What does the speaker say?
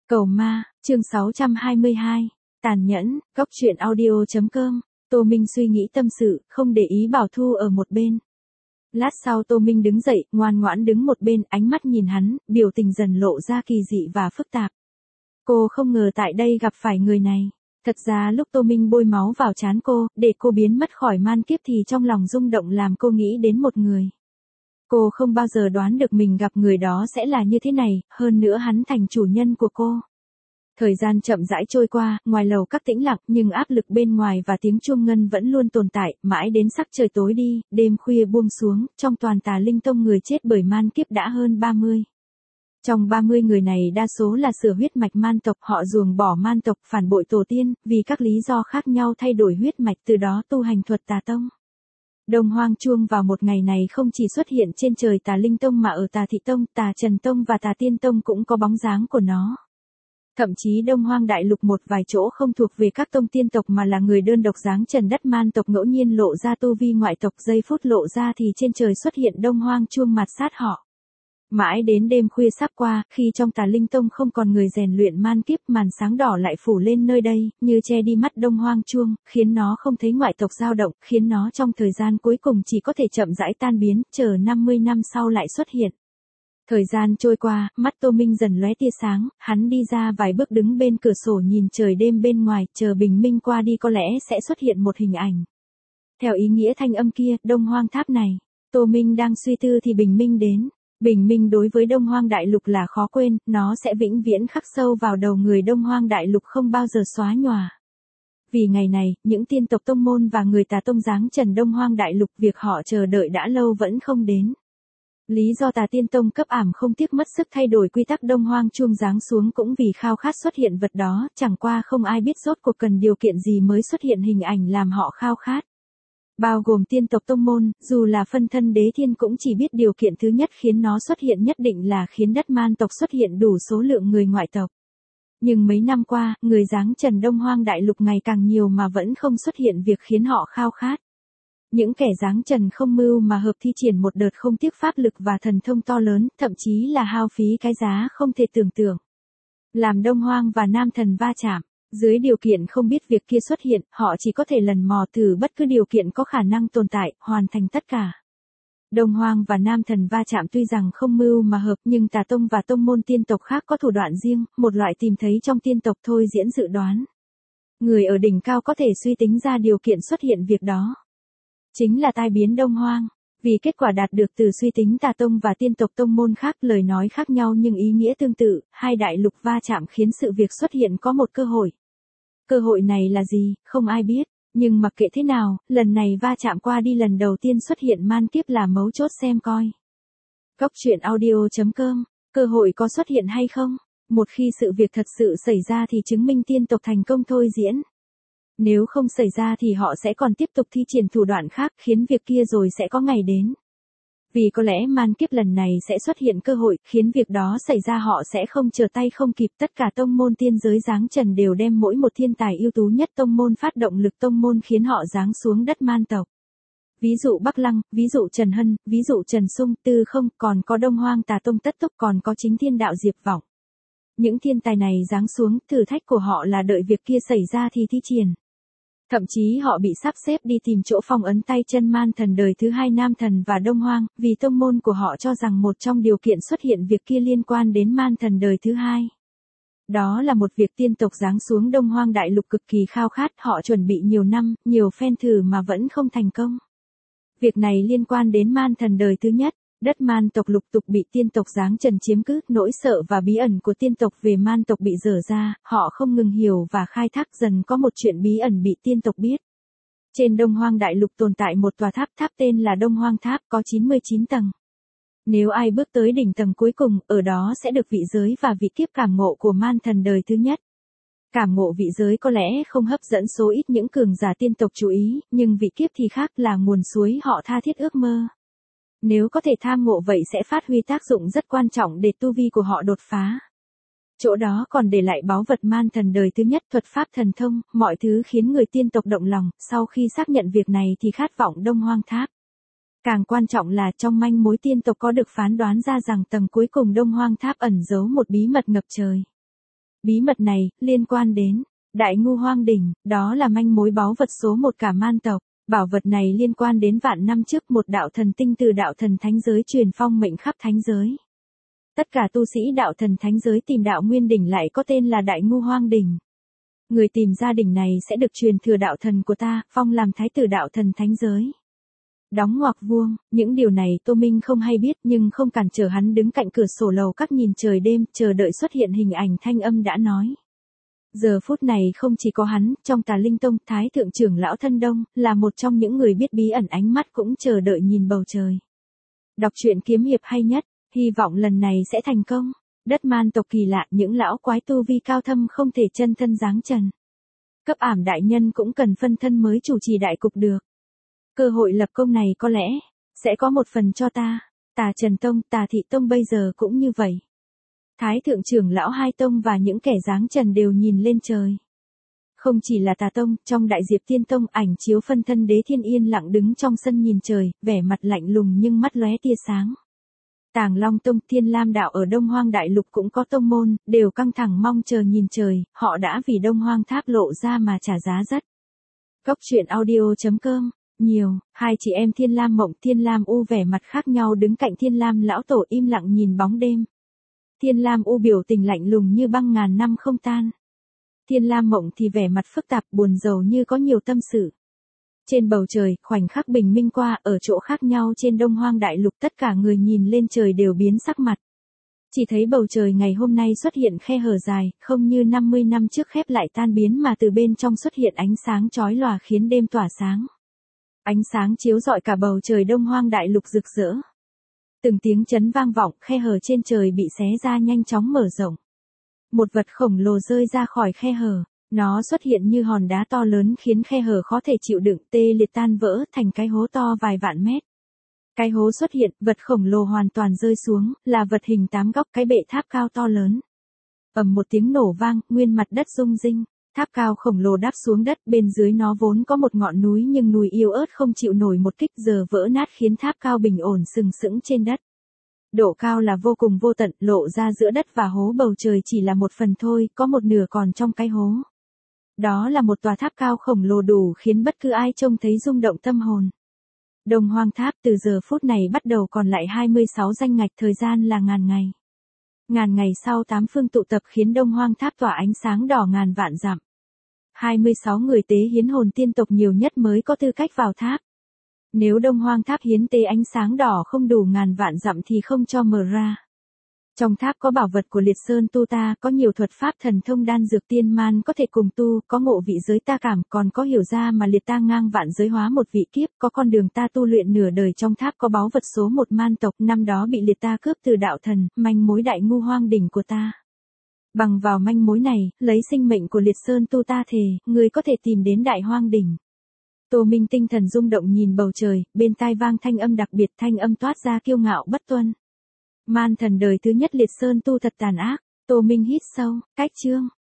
Cầu ma, chương 622, tàn nhẫn, góc truyện audio.com, Tô Minh suy nghĩ tâm sự, không để ý Bảo Thu ở một bên. Lát sau Tô Minh đứng dậy, ngoan ngoãn đứng một bên, ánh mắt nhìn hắn, biểu tình dần lộ ra kỳ dị và phức tạp. Cô không ngờ tại đây gặp phải người này. Thật ra lúc Tô Minh bôi máu vào trán cô, để cô biến mất khỏi man kiếp thì trong lòng rung động làm cô nghĩ đến một người. Cô không bao giờ đoán được mình gặp người đó sẽ là như thế này, hơn nữa hắn thành chủ nhân của cô. Thời gian chậm rãi trôi qua, ngoài lầu các tĩnh lặng nhưng áp lực bên ngoài và tiếng chuông ngân vẫn luôn tồn tại, mãi đến sắc trời tối đi, đêm khuya buông xuống, trong toàn Tà Linh Tông người chết bởi man kiếp đã hơn 30. Trong 30 người này đa số là sửa huyết mạch man tộc, họ ruồng bỏ man tộc, phản bội tổ tiên, vì các lý do khác nhau thay đổi huyết mạch, từ đó tu hành thuật Tà Tông. Đông Hoang Chuông vào một ngày này không chỉ xuất hiện trên trời Tà Linh Tông mà ở Tà Thị Tông, Tà Trần Tông và Tà Tiên Tông cũng có bóng dáng của nó. Thậm chí Đông Hoang Đại Lục một vài chỗ không thuộc về các tông tiên tộc mà là người đơn độc dáng trần đất man tộc ngẫu nhiên lộ ra tu vi ngoại tộc, giây phút lộ ra thì trên trời xuất hiện Đông Hoang Chuông mạt sát họ. Mãi đến đêm khuya sắp qua, khi trong Tà Linh Tông không còn người rèn luyện man kiếp, màn sáng đỏ lại phủ lên nơi đây, như che đi mắt Đông Hoang Chuông, khiến nó không thấy ngoại tộc dao động, khiến nó trong thời gian cuối cùng chỉ có thể chậm rãi tan biến, chờ 50 năm sau lại xuất hiện. Thời gian trôi qua, mắt Tô Minh dần lóe tia sáng, hắn đi ra vài bước đứng bên cửa sổ nhìn trời đêm bên ngoài, chờ bình minh qua đi có lẽ sẽ xuất hiện một hình ảnh. Theo ý nghĩa thanh âm kia, Đông Hoang Tháp này, Tô Minh đang suy tư thì bình minh đến. Bình minh đối với Đông Hoang Đại Lục là khó quên, nó sẽ vĩnh viễn khắc sâu vào đầu người Đông Hoang Đại Lục không bao giờ xóa nhòa. Vì ngày này, những tiên tộc tông môn và người Tà Tông giáng trần Đông Hoang Đại Lục, việc họ chờ đợi đã lâu vẫn không đến. Lý do Tà Tiên Tông cấp ảm không tiếc mất sức thay đổi quy tắc Đông Hoang Chuông giáng xuống cũng vì khao khát xuất hiện vật đó, chẳng qua không ai biết rốt cuộc cần điều kiện gì mới xuất hiện hình ảnh làm họ khao khát. Bao gồm tiên tộc tông môn, dù là phân thân Đế Thiên cũng chỉ biết điều kiện thứ nhất khiến nó xuất hiện nhất định là khiến đất man tộc xuất hiện đủ số lượng người ngoại tộc. Nhưng mấy năm qua, người giáng trần Đông Hoang Đại Lục ngày càng nhiều mà vẫn không xuất hiện việc khiến họ khao khát. Những kẻ giáng trần không mưu mà hợp thi triển một đợt không tiếc pháp lực và thần thông to lớn, thậm chí là hao phí cái giá không thể tưởng tượng. Làm Đông Hoang và Nam Thần va chạm. Dưới điều kiện không biết việc kia xuất hiện, họ chỉ có thể lần mò thử bất cứ điều kiện có khả năng tồn tại, hoàn thành tất cả. Đông Hoang và Nam Thần va chạm tuy rằng không mưu mà hợp nhưng Tà Tông và tông môn tiên tộc khác có thủ đoạn riêng, một loại tìm thấy trong tiên tộc thôi diễn dự đoán. Người ở đỉnh cao có thể suy tính ra điều kiện xuất hiện việc đó. Chính là tai biến Đông Hoang. Vì kết quả đạt được từ suy tính Tà Tông và tiên tộc tông môn khác, lời nói khác nhau nhưng ý nghĩa tương tự, hai đại lục va chạm khiến sự việc xuất hiện có một cơ hội. Cơ hội này là gì, không ai biết, nhưng mặc kệ thế nào, lần này va chạm qua đi lần đầu tiên xuất hiện man kiếp là mấu chốt xem coi. Góc truyện audio.com, cơ hội có xuất hiện hay không? Một khi sự việc thật sự xảy ra thì chứng minh tiên tộc thành công thôi diễn. Nếu không xảy ra thì họ sẽ còn tiếp tục thi triển thủ đoạn khác khiến việc kia rồi sẽ có ngày đến. Vì có lẽ man kiếp lần này sẽ xuất hiện cơ hội, khiến việc đó xảy ra họ sẽ không trở tay không kịp. Tất cả tông môn tiên giới giáng trần đều đem mỗi một thiên tài ưu tú nhất tông môn phát động lực tông môn khiến họ giáng xuống đất man tộc. Ví dụ Bắc Lăng, ví dụ Trần Hân, ví dụ Trần Sung, Tư Không, còn có Đông Hoang Tà Tông Tất Túc, còn có chính thiên đạo Diệp Vọng. Những thiên tài này giáng xuống, thử thách của họ là đợi việc kia xảy ra thì thi triển. Thậm chí họ bị sắp xếp đi tìm chỗ phong ấn tay chân man thần đời thứ hai Nam Thần và Đông Hoang, vì tông môn của họ cho rằng một trong điều kiện xuất hiện việc kia liên quan đến man thần đời thứ hai. Đó là một việc tiên tộc giáng xuống Đông Hoang Đại Lục cực kỳ khao khát, họ chuẩn bị nhiều năm, nhiều phen thử mà vẫn không thành công. Việc này liên quan đến man thần đời thứ nhất. Đất man tộc lục tục bị tiên tộc giáng trần chiếm cứ, nỗi sợ và bí ẩn của tiên tộc về man tộc bị dở ra, họ không ngừng hiểu và khai thác, dần có một chuyện bí ẩn bị tiên tộc biết. Trên Đông Hoang Đại Lục tồn tại một tòa tháp, tháp tên là Đông Hoang Tháp, có 99 tầng. Nếu ai bước tới đỉnh tầng cuối cùng, ở đó sẽ được vị giới và vị kiếp cảm ngộ của man thần đời thứ nhất. Cảm ngộ vị giới có lẽ không hấp dẫn số ít những cường giả tiên tộc chú ý, nhưng vị kiếp thì khác, là nguồn suối họ tha thiết ước mơ. Nếu có thể tham ngộ vậy sẽ phát huy tác dụng rất quan trọng để tu vi của họ đột phá. Chỗ đó còn để lại báu vật man thần đời thứ nhất, thuật pháp thần thông, mọi thứ khiến người tiên tộc động lòng, sau khi xác nhận việc này thì khát vọng Đông Hoang Tháp. Càng quan trọng là trong manh mối tiên tộc có được phán đoán ra rằng tầng cuối cùng Đông Hoang Tháp ẩn giấu một bí mật ngập trời. Bí mật này, liên quan đến Đại Ngưu Hoang Đỉnh, đó là manh mối báu vật số một cả man tộc. Bảo vật này liên quan đến vạn năm trước một đạo thần tinh từ đạo thần thánh giới truyền phong mệnh khắp thánh giới. Tất cả tu sĩ đạo thần thánh giới tìm đạo nguyên đỉnh lại có tên là Đại Ngưu Hoang Đỉnh. Người tìm ra đỉnh này sẽ được truyền thừa đạo thần của ta, phong làm thái tử đạo thần thánh giới. Đóng ngoặc vuông, những điều này Tô Minh không hay biết nhưng không cản trở hắn đứng cạnh cửa sổ lầu các nhìn trời đêm, chờ đợi xuất hiện hình ảnh thanh âm đã nói. Giờ phút này không chỉ có hắn, trong Tà Linh Tông, Thái Thượng trưởng lão Thân Đông, là một trong những người biết bí ẩn ánh mắt cũng chờ đợi nhìn bầu trời. Đọc truyện kiếm hiệp hay nhất, hy vọng lần này sẽ thành công. Đất man tộc kỳ lạ, những lão quái tu vi cao thâm không thể chân thân giáng trần. Cấp ảm đại nhân cũng cần phân thân mới chủ trì đại cục được. Cơ hội lập công này có lẽ sẽ có một phần cho ta. Tà Trần Tông, Tà Thị Tông bây giờ cũng như vậy. Thái thượng trưởng lão hai tông và những kẻ giáng trần đều nhìn lên trời. Không chỉ là Tà Tông, trong Đại Diệp Tiên Tông ảnh chiếu phân thân Đế Thiên yên lặng đứng trong sân nhìn trời, vẻ mặt lạnh lùng nhưng mắt lóe tia sáng. Tàng Long Tông, Thiên Lam Đạo ở Đông Hoang Đại Lục cũng có tông môn, đều căng thẳng mong chờ nhìn trời, họ đã vì Đông Hoang Tháp lộ ra mà trả giá rất. Cốc truyện audio.com. Nhiều, hai chị em Thiên Lam Mộng, Thiên Lam U vẻ mặt khác nhau đứng cạnh Thiên Lam lão tổ im lặng nhìn bóng đêm. Thiên Lam U biểu tình lạnh lùng như băng ngàn năm không tan. Thiên Lam Mộng thì vẻ mặt phức tạp buồn rầu như có nhiều tâm sự. Trên bầu trời, khoảnh khắc bình minh qua, ở chỗ khác nhau trên Đông Hoang Đại Lục tất cả người nhìn lên trời đều biến sắc mặt. Chỉ thấy bầu trời ngày hôm nay xuất hiện khe hở dài, không như 50 năm trước khép lại tan biến mà từ bên trong xuất hiện ánh sáng chói lòa khiến đêm tỏa sáng. Ánh sáng chiếu rọi cả bầu trời Đông Hoang Đại Lục rực rỡ. Từng tiếng chấn vang vọng, khe hở trên trời bị xé ra nhanh chóng mở rộng. Một vật khổng lồ rơi ra khỏi khe hở, nó xuất hiện như hòn đá to lớn khiến khe hở khó thể chịu đựng, tê liệt tan vỡ thành cái hố to vài vạn mét. Cái hố xuất hiện, vật khổng lồ hoàn toàn rơi xuống, là vật hình 8 góc, cái bệ tháp cao to lớn. Ầm một tiếng nổ vang, nguyên mặt đất rung rinh. Tháp cao khổng lồ đáp xuống đất, bên dưới nó vốn có một ngọn núi nhưng núi yếu ớt không chịu nổi một kích giờ vỡ nát khiến tháp cao bình ổn sừng sững trên đất. Độ cao là vô cùng vô tận, lộ ra giữa đất và hố bầu trời chỉ là một phần thôi, có một nửa còn trong cái hố. Đó là một tòa tháp cao khổng lồ đủ khiến bất cứ ai trông thấy rung động tâm hồn. Đông Hoang Tháp từ giờ phút này bắt đầu còn lại 26 danh ngạch, thời gian là ngàn ngày. Ngàn ngày sau 8 phương tụ tập khiến Đông Hoang Tháp tỏa ánh sáng đỏ ngàn vạn dặm. 26 người tế hiến hồn tiên tộc nhiều nhất mới có tư cách vào tháp. Nếu Đông Hoang Tháp hiến tế ánh sáng đỏ không đủ ngàn vạn dặm thì không cho mở ra. Trong tháp có bảo vật của Liệt Sơn tu ta, có nhiều thuật pháp thần thông đan dược tiên man có thể cùng tu, có ngộ vị giới ta cảm, còn có hiểu ra mà liệt ta ngang vạn giới hóa một vị kiếp, có con đường ta tu luyện nửa đời trong tháp, có báu vật số một man tộc, năm đó bị liệt ta cướp từ đạo thần, manh mối Đại Ngưu Hoang Đỉnh của ta. Bằng vào manh mối này, lấy sinh mệnh của Liệt Sơn tu ta thề, người có thể tìm đến Đại Hoang Đỉnh. Tô Minh tinh thần rung động nhìn bầu trời, bên tai vang thanh âm đặc biệt, thanh âm toát ra kiêu ngạo bất tuân. Man thần đời thứ nhất Liệt Sơn tu thật tàn ác. Tô Minh hít sâu, cách chương.